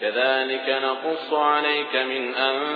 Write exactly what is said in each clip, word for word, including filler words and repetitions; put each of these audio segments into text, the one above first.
كذلك نقص عليك من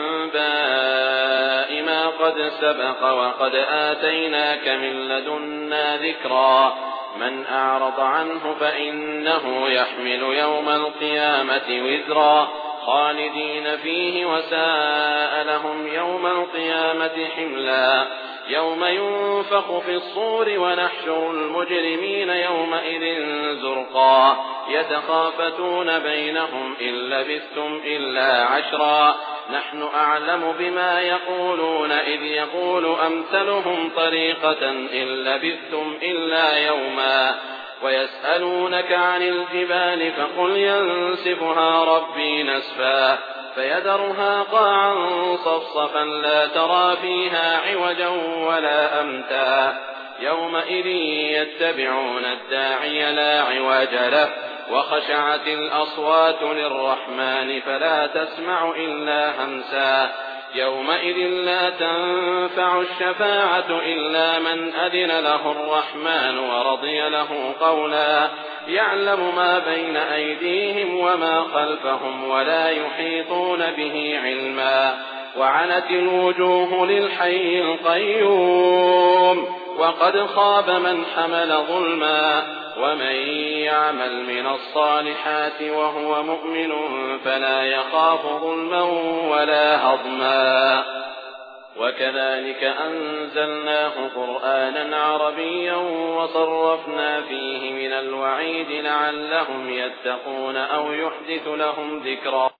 أنباء ما قد سبق وقد آتيناك من لدنا ذكرا من أعرض عنه فإنه يحمل يوم القيامة وزرا خالدين فيه وساء لهم يوم القيامة حملا يوم ينفخ في الصور ونحشر المجرمين يومئذ زرقا يتخافتون بينهم إن لبثتم إلا عشرا نحن أعلم بما يقولون إذ يقول أمثلهم طريقة إن لبثتم إلا يوما ويسألونك عن الجبال فقل ينسفها ربي نسفا فيذرها قاعا صفصفا لا ترى فيها عوجا ولا أمتا يومئذ يتبعون الداعي لا عوج له وخشعت الأصوات للرحمن فلا تسمع إلا همسا يومئذ لا تنفع الشفاعة إلا من أذن له الرحمن ورضي له قولا يعلم ما بين أيديهم وما خلفهم ولا يحيطون به علما وعنت الوجوه للحي القيوم وقد خاب من حمل ظلما ومن يعمل من الصالحات وهو مؤمن فلا يخاف ظلما ولا هضما وكذلك أنزلناه قرآنا عربيا وصرفنا فيه من الوعيد لعلهم يتقون أو يحدث لهم ذكرا.